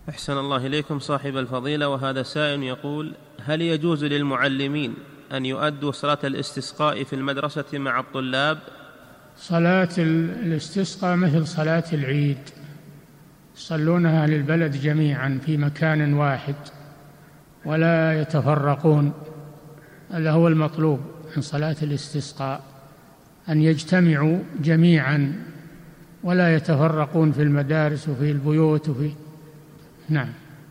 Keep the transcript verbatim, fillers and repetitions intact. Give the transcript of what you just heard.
أحسن الله إليكم صاحب الفضيلة. وهذا سائل يقول: هل يجوز للمعلمين أن يؤدوا صلاة الاستسقاء في المدرسة مع الطلاب؟ صلاة الاستسقاء مثل صلاة العيد، يصلونها للبلد جميعا في مكان واحد ولا يتفرقون. هذا هو المطلوب من صلاة الاستسقاء، أن يجتمعوا جميعا ولا يتفرقون في المدارس وفي البيوت وفي نعم.